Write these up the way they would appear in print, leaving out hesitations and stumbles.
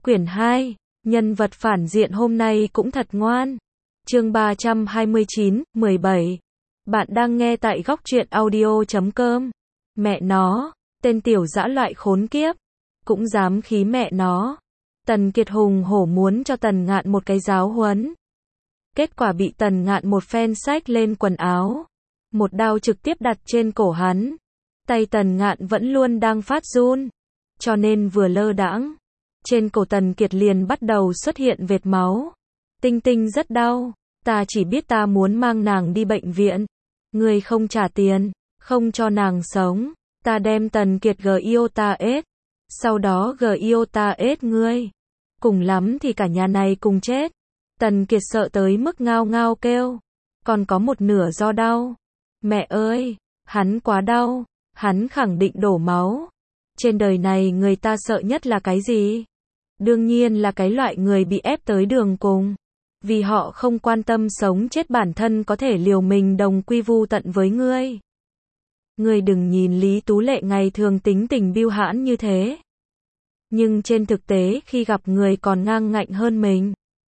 Quyển 2, nhân vật phản diện hôm nay cũng thật ngoan. Chương 329, 17. Bạn đang nghe tại góc truyện audio.com. Mẹ nó, tên tiểu dã loại khốn kiếp, cũng dám khí mẹ nó. Tần Kiệt hùng hổ muốn cho Tần Ngạn một cái giáo huấn. Kết quả bị Tần Ngạn một phen xách lên quần áo, một đao trực tiếp đặt trên cổ hắn. Tay Tần Ngạn vẫn luôn đang phát run, cho nên vừa lơ đãng, trên cổ Tần Kiệt liền bắt đầu xuất hiện vệt máu. Tinh Tinh rất đau, ta chỉ biết ta muốn mang nàng đi bệnh viện. Ngươi không trả tiền, không cho nàng sống, ta đem Tần Kiệt GIOTA-S, sau đó GIOTA-S ngươi. Cùng lắm thì cả nhà này cùng chết. Tần Kiệt sợ tới mức ngao ngao kêu, còn có một nửa do đau. Mẹ ơi, hắn quá đau, hắn khẳng định đổ máu. Trên đời này người ta sợ nhất là cái gì? Đương nhiên là cái loại người bị ép tới đường cùng. Vì họ không quan tâm sống chết bản thân có thể liều mình đồng quy vu tận với ngươi. Ngươi đừng nhìn Lý Tú Lệ ngày thường tính tình bưu hãn như thế. Nhưng trên thực tế khi gặp người còn ngang ngạnh hơn mình.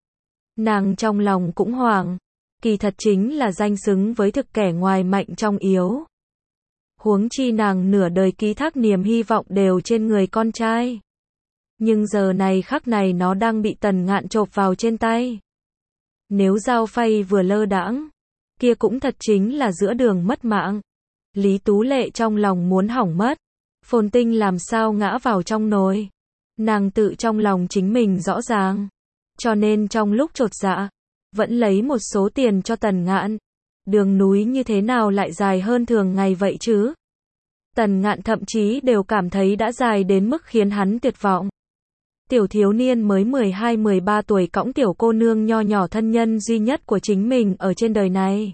Nàng trong lòng cũng hoảng. Kỳ thật chính là danh xứng với thực kẻ ngoài mạnh trong yếu. Huống chi nàng nửa đời ký thác niềm hy vọng đều trên người con trai. Nhưng giờ này khắc này nó đang bị Tần Ngạn chộp vào trên tay. Nếu dao phay vừa lơ đãng, kia cũng thật chính là giữa đường mất mạng. Lý Tú Lệ trong lòng muốn hỏng mất. Phồn Tinh làm sao ngã vào trong nồi. Nàng tự trong lòng chính mình rõ ràng. Cho nên trong lúc chột dạ, vẫn lấy một số tiền cho Tần Ngạn. Đường núi như thế nào lại dài hơn thường ngày vậy chứ? Tần Ngạn thậm chí đều cảm thấy đã dài đến mức khiến hắn tuyệt vọng. Tiểu thiếu niên mới 12-13 tuổi cõng tiểu cô nương nho nhỏ thân nhân duy nhất của chính mình ở trên đời này.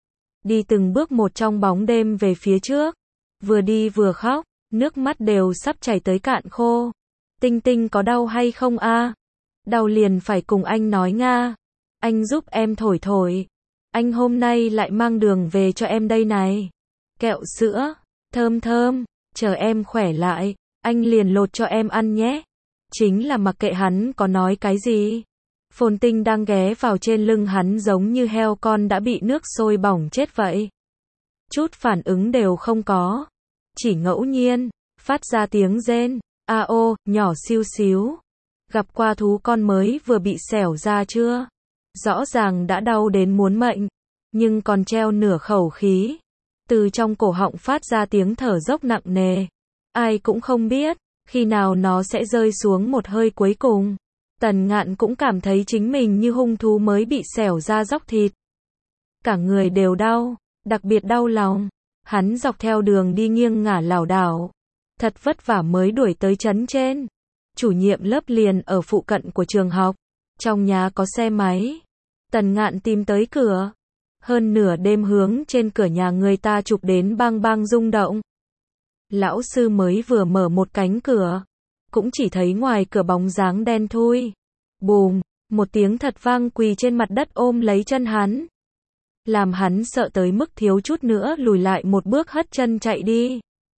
Đi từng bước một trong bóng đêm về phía trước. Vừa đi vừa khóc, nước mắt đều sắp chảy tới cạn khô. Tinh Tinh có đau hay không a? Đau liền phải cùng anh nói nga. Anh giúp em thổi thổi. Anh hôm nay lại mang đường về cho em đây này. Kẹo sữa, thơm thơm, chờ em khỏe lại, anh liền lột cho em ăn nhé. Chính là mặc kệ hắn có nói cái gì. Phồn Tinh đang ghé vào trên lưng hắn giống như heo con đã bị nước sôi bỏng chết vậy. Chút phản ứng đều không có. Chỉ ngẫu nhiên, phát ra tiếng rên, a ô, nhỏ xíu xíu. Gặp qua thú con mới vừa bị xẻo ra chưa? Rõ ràng đã đau đến muốn mệnh, nhưng còn treo nửa khẩu khí. Từ trong cổ họng phát ra tiếng thở dốc nặng nề. Ai cũng không biết, khi nào nó sẽ rơi xuống một hơi cuối cùng. Tần Ngạn cũng cảm thấy chính mình như hung thú mới bị xẻo ra róc thịt. Cả người đều đau, đặc biệt đau lòng. Hắn dọc theo đường đi nghiêng ngả lảo đảo. Thật vất vả mới đuổi tới trấn trên. Chủ nhiệm lớp liền ở phụ cận của trường học. Trong nhà có xe máy. Tần Ngạn tìm tới cửa. Hơn nửa đêm hướng trên cửa nhà người ta chụp đến bang bang rung động. Lão sư mới vừa mở một cánh cửa. Cũng chỉ thấy ngoài cửa bóng dáng đen thui. Bùm, một tiếng thật vang quỳ trên mặt đất ôm lấy chân hắn. Làm hắn sợ tới mức thiếu chút nữa lùi lại một bước hất chân chạy đi.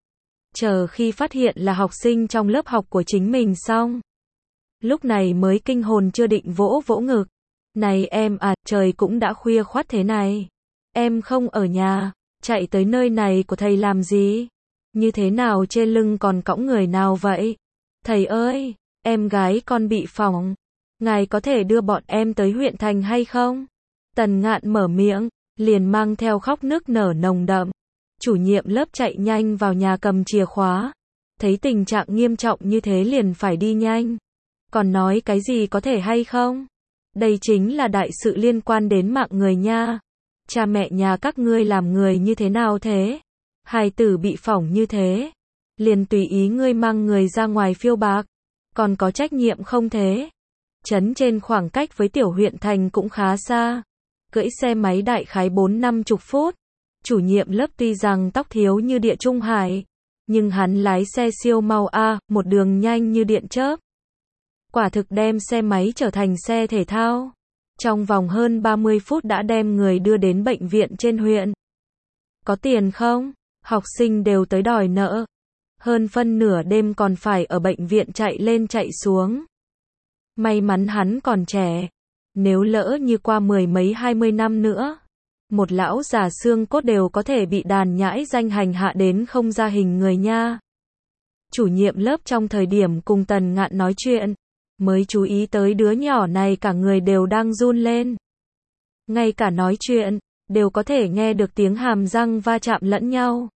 Chờ khi phát hiện là học sinh trong lớp học của chính mình xong. Lúc này mới kinh hồn chưa định vỗ vỗ ngực. Này em à, trời cũng đã khuya khoắt thế này. Em không ở nhà, chạy tới nơi này của thầy làm gì? Như thế nào trên lưng còn cõng người nào vậy? Thầy ơi, em gái con bị phỏng. Ngài có thể đưa bọn em tới huyện thành hay không? Tần Ngạn mở miệng, liền mang theo khóc nức nở nồng đậm. Chủ nhiệm lớp chạy nhanh vào nhà cầm chìa khóa. Thấy tình trạng nghiêm trọng như thế liền phải đi nhanh. Còn nói cái gì có thể hay không? Đây chính là đại sự liên quan đến mạng người nha. Cha mẹ nhà các ngươi làm người như thế nào thế? Hài tử bị phỏng như thế. Liền tùy ý ngươi mang người ra ngoài phiêu bạc. Còn có trách nhiệm không thế? Trấn trên khoảng cách với tiểu huyện thành cũng khá xa. Cưỡi xe máy đại khái 4-50 phút. Chủ nhiệm lớp tuy rằng tóc thiếu như địa trung hải. Nhưng hắn lái xe siêu mau a, một đường nhanh như điện chớp. Quả thực đem xe máy trở thành xe thể thao. Trong vòng hơn 30 phút đã đem người đưa đến bệnh viện trên huyện. Có tiền không? Học sinh đều tới đòi nợ. Hơn phân nửa đêm còn phải ở bệnh viện chạy lên chạy xuống. May mắn hắn còn trẻ. Nếu lỡ như qua 10 mấy 20 năm nữa, một lão già xương cốt đều có thể bị đàn nhãi danh hành hạ đến không ra hình người nha. Chủ nhiệm lớp trong thời điểm cùng Tần Ngạn nói chuyện, mới chú ý tới đứa nhỏ này cả người đều đang run lên. Ngay cả nói chuyện, đều có thể nghe được tiếng hàm răng va chạm lẫn nhau.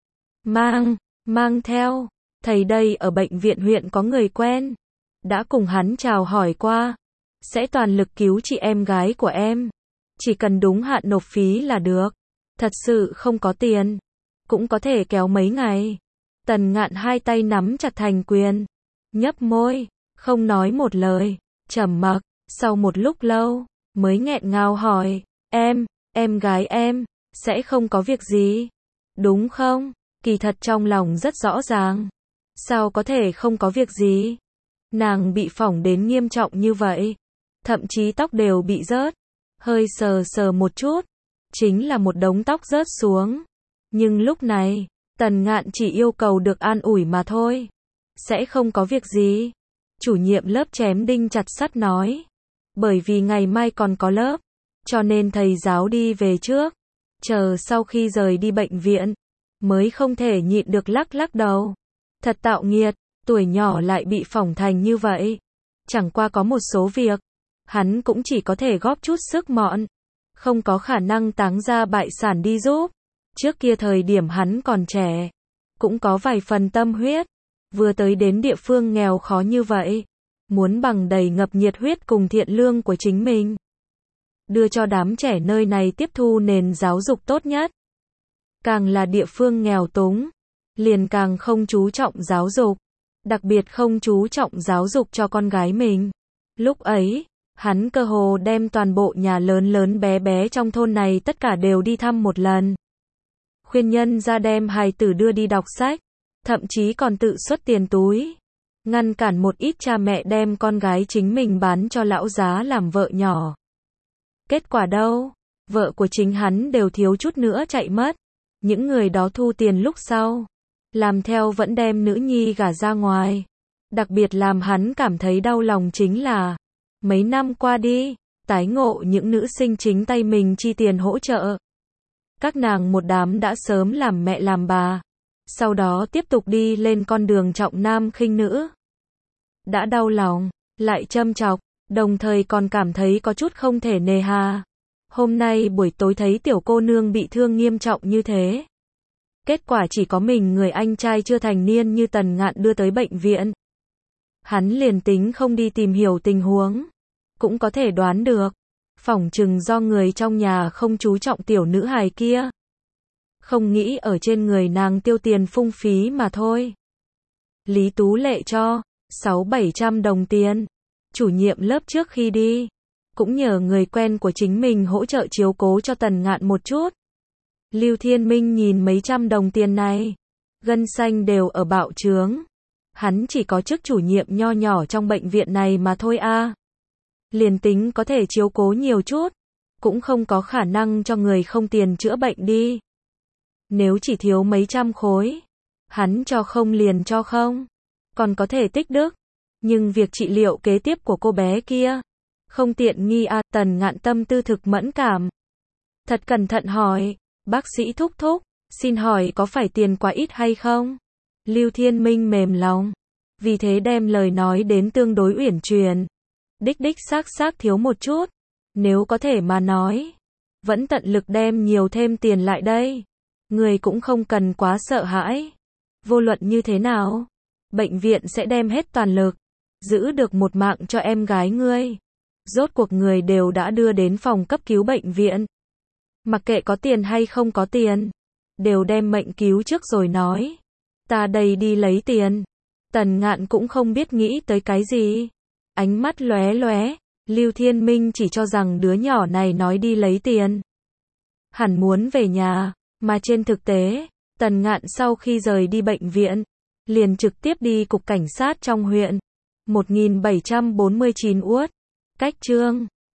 Mang theo, thầy đây ở bệnh viện huyện có người quen, đã cùng hắn chào hỏi qua, sẽ toàn lực cứu chị em gái của em. Chỉ cần đúng hạn nộp phí là được. Thật sự không có tiền, cũng có thể kéo mấy ngày. Tần Ngạn hai tay nắm chặt thành quyền, nhấp môi, không nói một lời, trầm mặc, sau một lúc lâu, mới nghẹn ngào hỏi, em gái em, sẽ không có việc gì, đúng không? Kỳ thật trong lòng rất rõ ràng, sao có thể không có việc gì? Nàng bị phỏng đến nghiêm trọng như vậy, thậm chí tóc đều bị rớt, hơi sờ một chút, chính là một đống tóc rớt xuống. Nhưng lúc này, Tần Ngạn chỉ yêu cầu được an ủi mà thôi, sẽ không có việc gì. Chủ nhiệm lớp chém đinh chặt sắt nói, bởi vì ngày mai còn có lớp, cho nên thầy giáo đi về trước, chờ sau khi rời đi bệnh viện, mới không thể nhịn được lắc đầu. Thật tạo nghiệt, tuổi nhỏ lại bị phỏng thành như vậy. Chẳng qua có một số việc, hắn cũng chỉ có thể góp chút sức mọn, không có khả năng táng ra bại sản đi giúp. Trước kia thời điểm hắn còn trẻ, cũng có vài phần tâm huyết, vừa tới đến địa phương nghèo khó như vậy, muốn bằng đầy ngập nhiệt huyết cùng thiện lương của chính mình, đưa cho đám trẻ nơi này tiếp thu nền giáo dục tốt nhất. Càng là địa phương nghèo túng, liền càng không chú trọng giáo dục, đặc biệt không chú trọng giáo dục cho con gái mình. Lúc ấy, hắn cơ hồ đem toàn bộ nhà lớn bé bé trong thôn này tất cả đều đi thăm một lần. Khuyên nhân ra đem hài tử đưa đi đọc sách, thậm chí còn tự xuất tiền túi, ngăn cản một ít cha mẹ đem con gái chính mình bán cho lão giá làm vợ nhỏ. Kết quả đâu? Vợ của chính hắn đều thiếu chút nữa chạy mất. Những người đó thu tiền lúc sau, làm theo vẫn đem nữ nhi gả ra ngoài. Đặc biệt làm hắn cảm thấy đau lòng chính là, mấy năm qua đi, tái ngộ những nữ sinh chính tay mình chi tiền hỗ trợ. Các nàng một đám đã sớm làm mẹ làm bà, sau đó tiếp tục đi lên con đường trọng nam khinh nữ. Đã đau lòng, lại châm chọc, đồng thời còn cảm thấy có chút không thể nề hà. Hôm nay buổi tối thấy tiểu cô nương bị thương nghiêm trọng như thế. Kết quả chỉ có mình người anh trai chưa thành niên như Tần Ngạn đưa tới bệnh viện. Hắn liền tính không đi tìm hiểu tình huống, cũng có thể đoán được, phỏng chừng do người trong nhà không chú trọng tiểu nữ hài kia. Không nghĩ ở trên người nàng tiêu tiền phung phí mà thôi. Lý Tú Lệ cho 600-700 đồng tiền. Chủ nhiệm lớp trước khi đi, cũng nhờ người quen của chính mình hỗ trợ chiếu cố cho Tần Ngạn một chút. Lưu Thiên Minh nhìn mấy trăm đồng tiền này, gân xanh đều ở bạo trướng. Hắn chỉ có chức chủ nhiệm nho nhỏ trong bệnh viện này mà thôi a. Liền tính có thể chiếu cố nhiều chút, cũng không có khả năng cho người không tiền chữa bệnh đi. Nếu chỉ thiếu mấy trăm khối, hắn cho không liền cho không, còn có thể tích đức. Nhưng việc trị liệu kế tiếp của cô bé kia, không tiện nghi a. Tần Ngạn tâm tư thực mẫn cảm. Thật cẩn thận hỏi, bác sĩ thúc thúc, xin hỏi có phải tiền quá ít hay không? Lưu Thiên Minh mềm lòng, vì thế đem lời nói đến tương đối uyển chuyển. Đích xác thiếu một chút, nếu có thể mà nói, vẫn tận lực đem nhiều thêm tiền lại đây. Người cũng không cần quá sợ hãi. Vô luận như thế nào, bệnh viện sẽ đem hết toàn lực, giữ được một mạng cho em gái ngươi. Rốt cuộc người đều đã đưa đến phòng cấp cứu bệnh viện. Mặc kệ có tiền hay không có tiền, đều đem mệnh cứu trước rồi nói. Ta đây đi lấy tiền. Tần Ngạn cũng không biết nghĩ tới cái gì. Ánh mắt lóe lóe, Lưu Thiên Minh chỉ cho rằng đứa nhỏ này nói đi lấy tiền, hẳn muốn về nhà, mà trên thực tế, Tần Ngạn sau khi rời đi bệnh viện, liền trực tiếp đi cục cảnh sát trong huyện. 1749 Uất, cách chương